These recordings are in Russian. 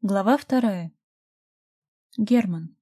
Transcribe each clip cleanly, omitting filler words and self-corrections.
Глава 2. Герман.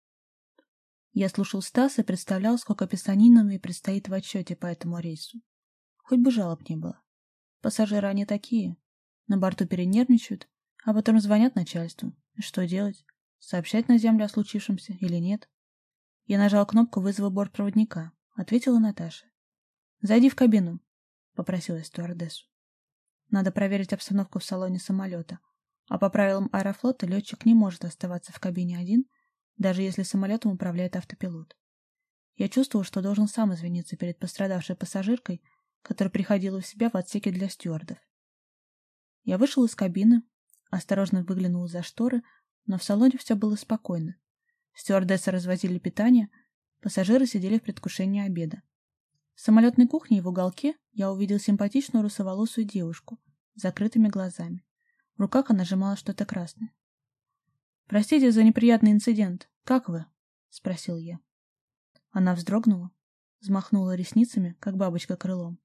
Я слушал Стаса и представлял, сколько писанины мне предстоит в отчете по этому рейсу. Хоть бы жалоб не было. Пассажиры они такие. На борту перенервничают, а потом звонят начальству. И что делать? Сообщать на землю о случившемся или нет? Я нажал кнопку вызова бортпроводника. Ответила Наташа. «Зайди в кабину», — попросила стюардессу. Надо проверить обстановку в салоне самолета. А по правилам Аэрофлота летчик не может оставаться в кабине один, даже если самолетом управляет автопилот. Я чувствовал, что должен сам извиниться перед пострадавшей пассажиркой, которая приходила в себя в отсеке для стюардов. Я вышел из кабины, осторожно выглянул из-за шторы, но в салоне все было спокойно. Стюардессы развозили питание, пассажиры сидели в предвкушении обеда. В самолетной кухне в уголке я увидел симпатичную русоволосую девушку с закрытыми глазами. В руках она сжимала что-то красное. «Простите за неприятный инцидент. Как вы?» — спросил я. Она вздрогнула, взмахнула ресницами, как бабочка крылом.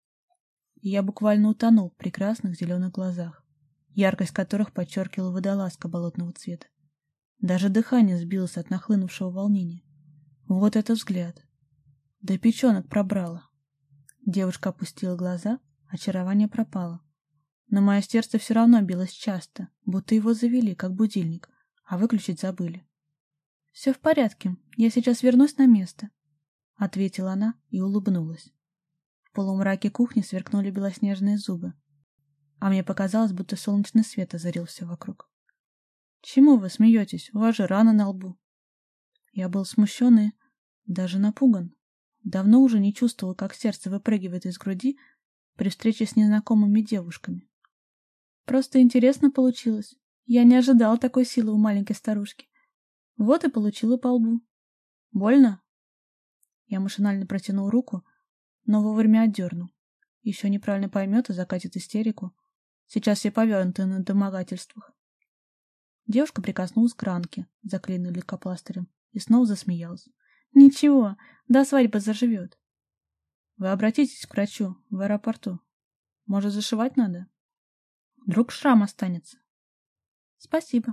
И я буквально утонул в прекрасных зеленых глазах, яркость которых подчеркивала водолазка болотного цвета. Даже дыхание сбилось от нахлынувшего волнения. Вот это взгляд! До печенок пробрало. Девушка опустила глаза, очарование пропало. Но мое сердце все равно билось часто, будто его завели, как будильник, а выключить забыли. «Все в порядке, я сейчас вернусь на место», — ответила она и улыбнулась. В полумраке кухни сверкнули белоснежные зубы, а мне показалось, будто солнечный свет озарил все вокруг. «Чему вы смеетесь? У вас же рана на лбу». Я был смущен и даже напуган. Давно уже не чувствовал, как сердце выпрыгивает из груди при встрече с незнакомыми девушками. Просто интересно получилось. Я не ожидала такой силы у маленькой старушки. Вот и получила по лбу. Больно? Я машинально протянул руку, но вовремя отдернул. Еще неправильно поймет и закатит истерику. Сейчас все повернуты на домогательствах. Девушка прикоснулась к ранке, заклеенной лейкопластырем, и снова засмеялась. Ничего, до свадьбы заживет. Вы обратитесь к врачу в аэропорту. Может, зашивать надо? Вдруг шрам останется. Спасибо.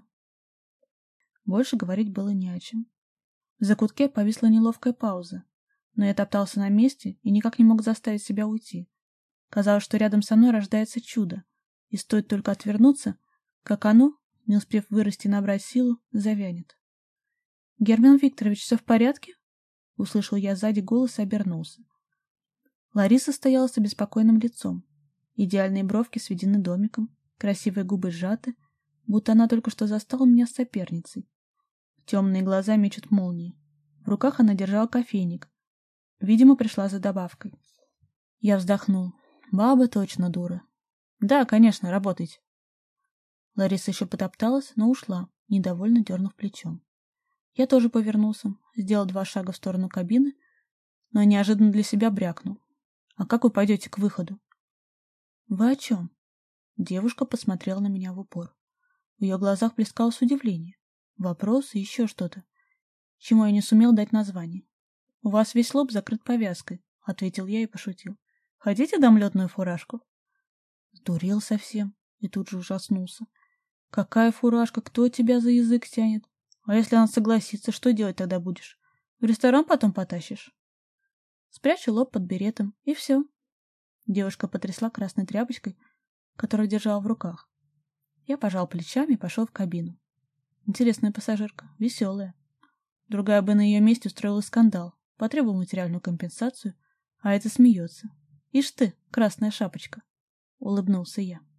Больше говорить было не о чем. В закутке повисла неловкая пауза, но я топтался на месте и никак не мог заставить себя уйти. Казалось, что рядом со мной рождается чудо, и стоит только отвернуться, как оно, не успев вырасти и набрать силу, завянет. «Герман Викторович, все в порядке?» — услышал я сзади голос и обернулся. Лариса стояла с обеспокоенным лицом. Идеальные бровки сведены домиком, красивые губы сжаты, будто она только что застала меня с соперницей. Темные глаза мечут молнии. В руках она держала кофейник. Видимо, пришла за добавкой. Я вздохнул. Баба точно дура. Да, конечно, работайте. Лариса еще потопталась, но ушла, недовольно дернув плечом. Я тоже повернулся, сделал 2 шага в сторону кабины, но неожиданно для себя брякнул. А как вы пойдете к выходу? Вы о чем? Девушка посмотрела на меня в упор. В ее глазах плескалось удивление, вопрос и еще что-то, чему я не сумел дать название. «У вас весь лоб закрыт повязкой», — ответил я и пошутил. «Хотите дам летную фуражку?» Сдурел совсем и тут же ужаснулся. «Какая фуражка? Кто тебя за язык тянет? А если она согласится, что делать тогда будешь? В ресторан потом потащишь?» Спрячу лоб под беретом, и все. Девушка потрясла красной тряпочкой, которую держала в руках. Я пожал плечами и пошел в кабину. Интересная пассажирка, веселая. Другая бы на ее месте устроила скандал, потребовала материальную компенсацию, а эта смеется. «Ишь ты, красная шапочка!» — улыбнулся я.